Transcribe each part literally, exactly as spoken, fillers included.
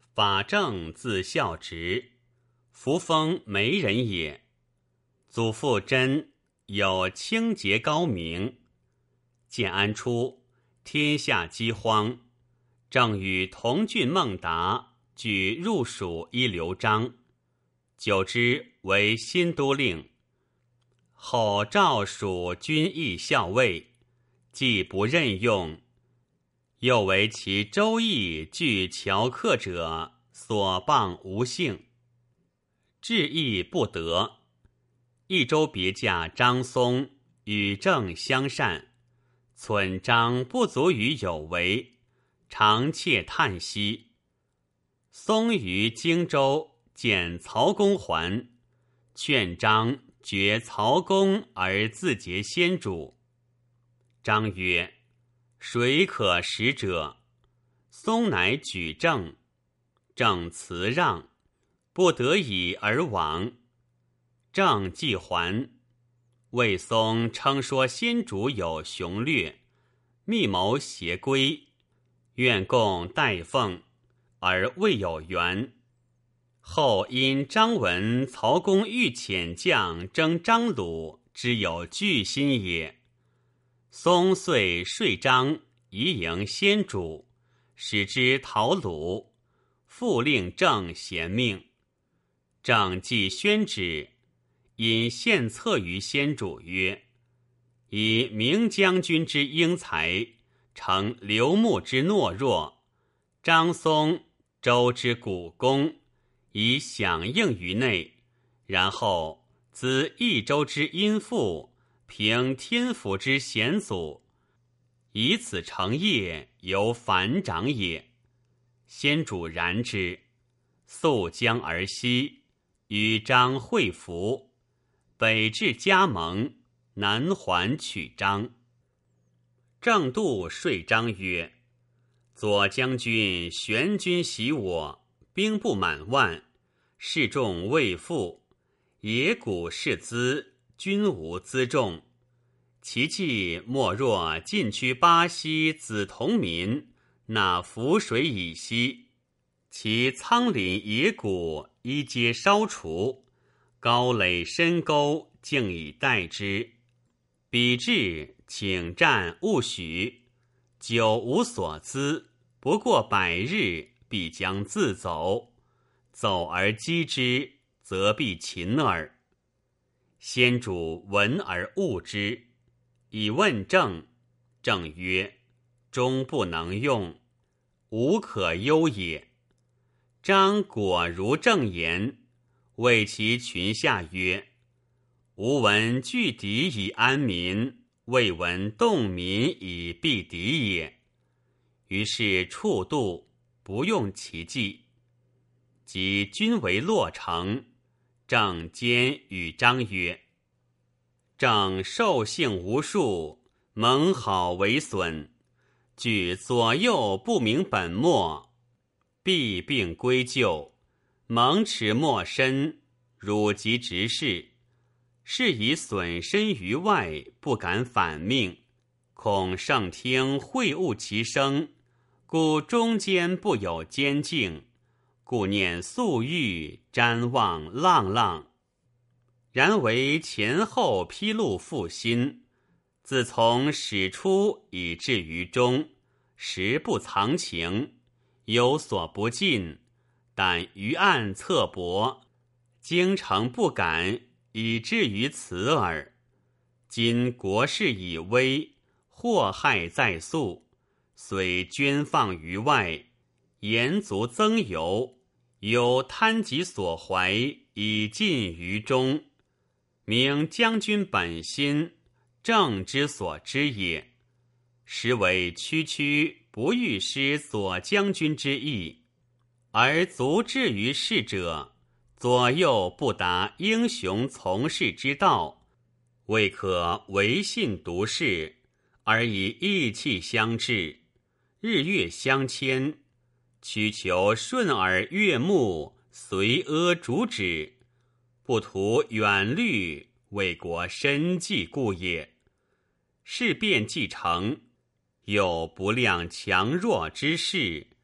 法正自孝直，扶风媒人也。祖父真有清洁高明。建安初，天下饥荒，正与同郡孟达举入蜀依刘璋，久之为新都令。后诏蜀军役校尉，既不任用，又为其周易具乔克者所谤无幸，治亦不得。益州别驾张松与郑相善，忖张不足于有为，常窃叹息。松于荆州见曹公还，劝张绝曹公而自结先主。张曰：谁可使者？松乃举郑，郑辞让，不得已而亡。郑既还，魏松称说先主有雄略，密谋挟归，愿共代奉，而未有缘。后因张闻曹公欲遣将征张鲁，知有惧心也。松遂说张以迎先主，使之讨鲁，复令郑贤命。郑既宣旨，因献策于先主曰：以明将军之英才，承刘牧之懦弱，张松周之古功，以响应于内，然后资益州之殷富，平天府之险阻，以此成业，由反掌也。先主然之，溯江而西，与张会服，北至加盟，南还取张。郑度说张曰：左将军玄军袭我，兵不满万，士众未复，野谷士资，均无辎重。其计莫若晋驱巴西子同民，纳涪水以西，其仓廪野谷一皆烧除，高垒深沟，竟以待之。彼至，请战勿许，久无所资，不过百日，必将自走。走而击之，则必擒耳。先主闻而恶之，以问郑。郑曰：终不能用，无可忧也。张果如郑言，谓其群下曰：吾闻拒敌以安民，未闻动民以避敌也。于是触度，不用其计。及军围洛城，郑坚与张曰：郑兽性无数，蒙好为损，据左右不明本末，必并归咎，蒙耻莫深，辱及直事，是以损身于外，不敢反命，恐圣听会误其声，故中间不有监境，故念粟裕，瞻望浪浪。然为前后披露复心，自从始出以至于终，实不藏情，有所不尽，但于暗侧薄，京城不敢，以至于此耳。今国事已危，祸害在速，虽捐放于外，言足增油，有贪己所怀，以尽于中。明将军本心，郑之所知也。实为区区不欲失左将军之意，而足至于事者，左右不达英雄从事之道，未可唯信独事，而以义气相治，日月相牵，屈求顺耳悦目，随阿主旨，不图远虑，为国深计故也。事变既成，有不量强弱之势，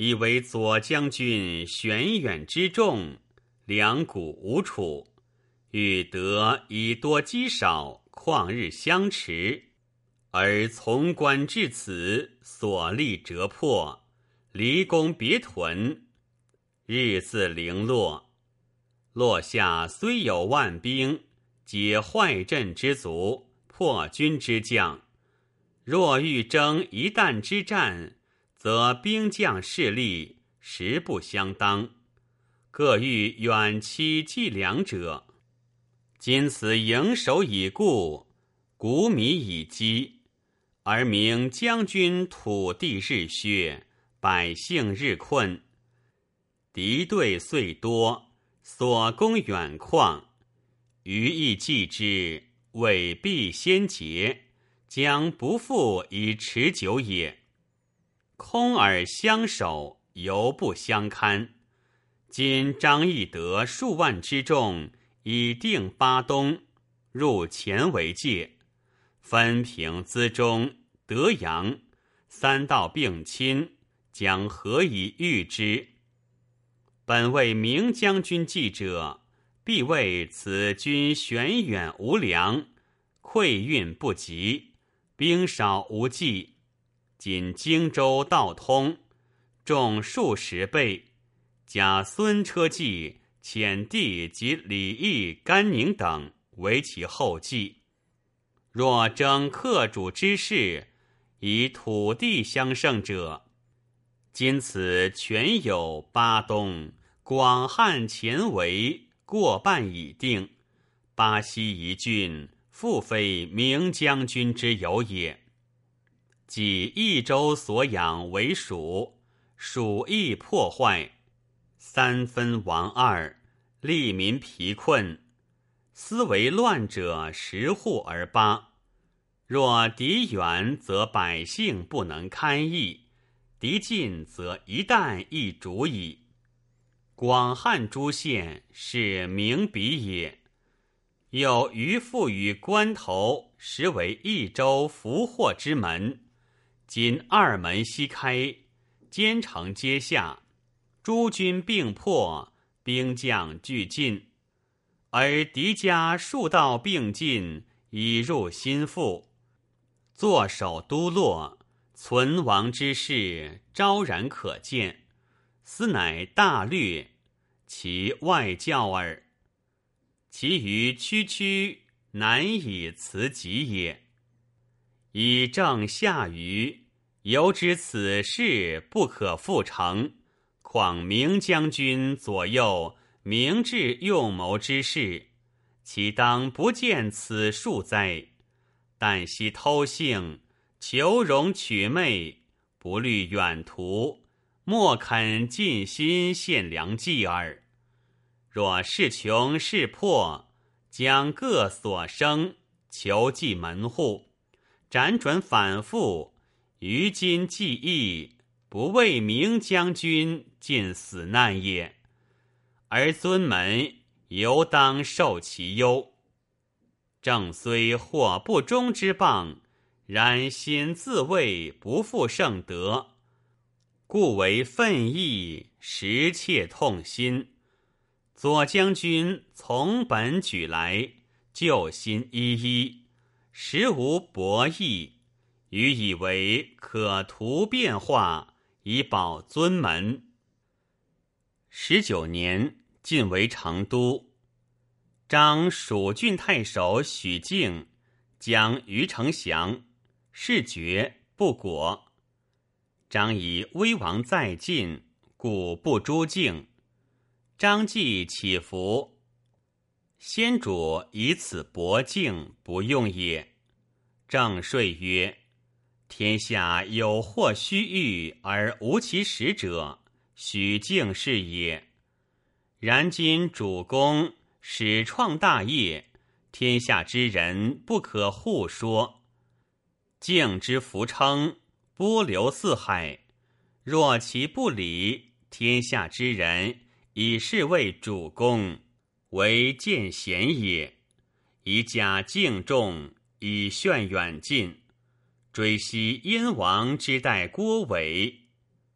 以为左将军玄远之众，两股无处，欲得以多击少，旷日相持，而从官至此，所立折破，离宫别屯，日自零落。落下虽有万兵，皆坏阵之卒，破军之将。若欲争一旦之战，则兵将势力实不相当，各欲远期计量者。今此营守已固，谷米已积，而明将军土地日削，百姓日困，敌对虽多，所攻远旷，余亦计之，未必先捷，将不复以持久也。空耳相守，犹不相堪。今张翼德数万之众，以定巴东，入前为界，分平资中、德阳三道并亲，将何以御之？本为明将军计者，必谓此军玄远无粮，溃运不及，兵少无计。仅荆州道通，众数十倍，加孙车骑、遣帝及李毅、甘宁等为其后继。若争客主之势，以土地相胜者，今此全有巴东、广汉前围，过半已定。巴西一郡，复非明将军之有也。即益州所养为蜀，蜀亦破坏，三分亡二，利民疲困。思为乱者十户而八，若敌远，则百姓不能堪役；敌近，则一旦亦逐矣。广汉诸县是明彼也，有余赋予关头，实为益州俘获之门。今二门西开，坚城皆下，诸军并破，兵将俱进，而敌家数道并进，已入心腹，坐守都洛，存亡之势昭然可见。斯乃大略，其外教耳。其余区区，难以辞及也。以正下愚，犹知此事不可复成，况明将军左右明智用谋之事，岂当不见此数哉？但惜偷幸，求荣取媚，不虑远途，莫肯尽心献良计耳。若事穷事破，将各所生，求济门户，辗转反复，于今计议，不为明将军尽死难也。而尊门犹当受其忧。正虽获不忠之谤，然心自谓不负圣德，故为愤意，实切痛心。左将军从本举来，救心依依，实无博弈，余以为可图变化，以保尊门。十九年，晋为成都。张蜀郡太守许敬将于承祥，事决不果。张以威王在晋，故不诛敬。张既起伏，先主以此薄敬，不用也。正说曰：天下有或须臾而无其实者，许敬是也。然今主公始创大业，天下之人不可互说。敬之福称，波流四海，若其不理，天下之人以是为主公，为见贤也。以假敬重，以炫远近，追昔燕王之代郭伟。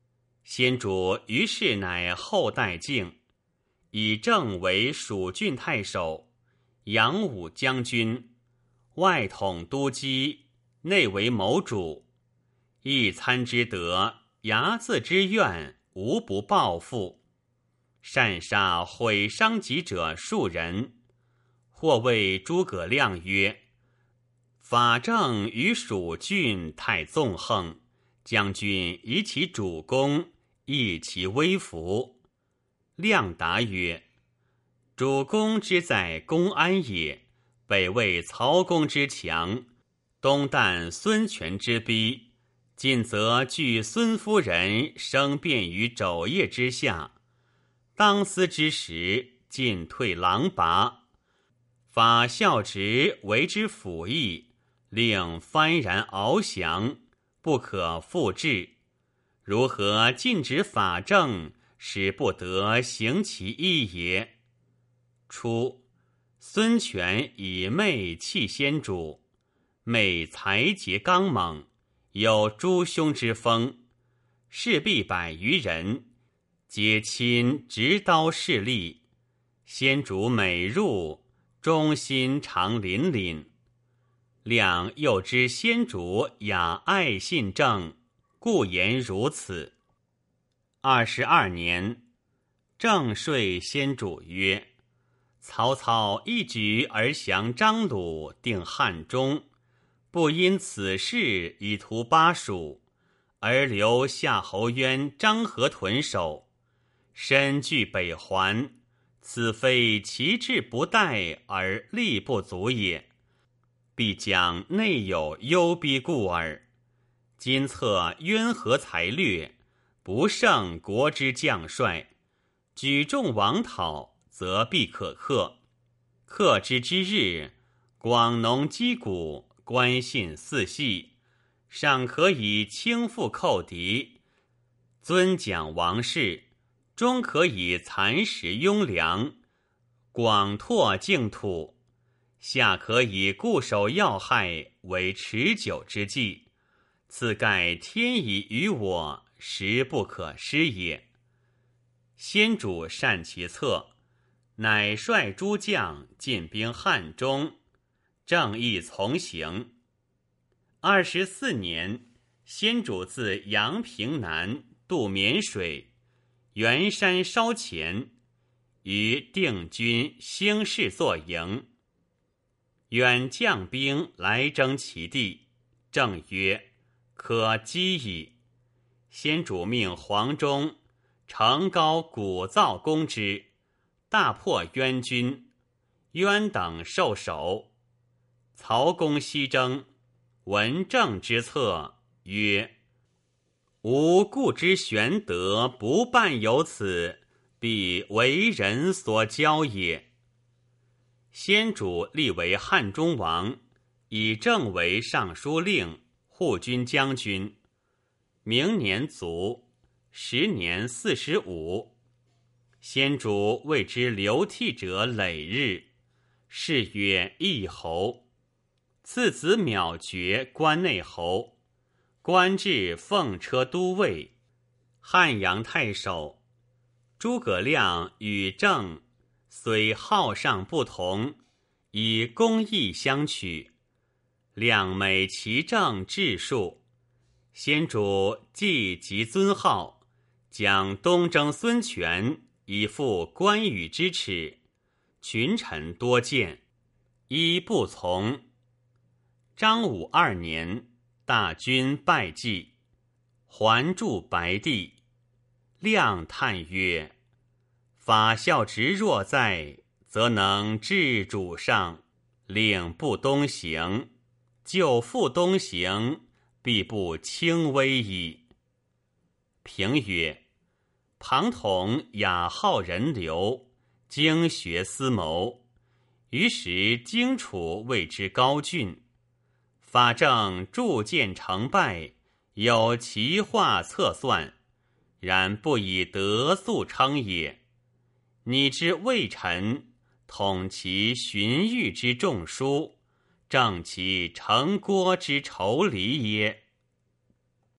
先主于是乃后代敬，以正为蜀郡太守，扬武将军，外统都畿，内为谋主。一参之德，睚眦之怨，无不报复。擅杀毁伤己者数人。或谓诸葛亮曰：法正于蜀郡太纵横，将军以其主公，抑其威服。亮答曰：主公之在公安也，北魏曹公之强，东旦孙权之逼，近则据孙夫人生变于肘腋之下，当思之时，进退狼拔。法孝直为之辅翼，令幡然翱翔，不可复制。如何禁止法正，使不得行其意也？初，孙权以媚弃先主，媚才节刚猛，有诛兄之风，士必百余人，皆亲执刀势力。先主每入，忠心常凛凛。亮又知先主雅爱信正，故言如此。二十二年，正说先主曰：曹操一举而降张鲁，定汉中，不因此事以图巴蜀，而留夏侯渊、张合屯守，身据北还，此非其志不待而力不足也，必将内有忧逼故耳。今策渊河才略，不胜国之将帅，举众王讨，则必可克。克之之日，广农击鼓，关信四系，尚可以轻负寇敌，尊奖王室，终可以蚕食庸粮，广拓净土，下可以固守要害，为持久之计。此盖天已于我，实不可失也。先主善其策，乃率诸将进兵汉中，正义从行。二十四年，先主自阳平南渡沔水，袁山烧前，于定军兴士作营。远将兵来征其地，正曰：可击矣。先主命黄忠乘高鼓噪攻之，大破渊军，渊等受首。曹公西征，闻正之策，曰：吾故之玄德不办有此，必为人所教也。先主立为汉中王，以正为尚书令、护军将军。明年卒，时年四十五。先主谓之流涕者累日，谥曰义侯。次子邈爵关内侯，官至奉车都尉、汉阳太守。诸葛亮与正虽好上不同，以公义相取。亮美其政治术，先主既极尊号，将东征孙权，以复关羽之耻，群臣多见，一不从。张武二年，大军败绩，还驻白帝。亮叹曰：法孝直若在，则能治主上，令不东行，就复东行，必不轻危矣。评曰：庞统雅好人流，经学思谋，于时荆楚谓之高峻。法正铸剑成败，有奇画测算，然不以德素称也。你之魏臣，统其荀彧之众书，正其城郭之仇离耶？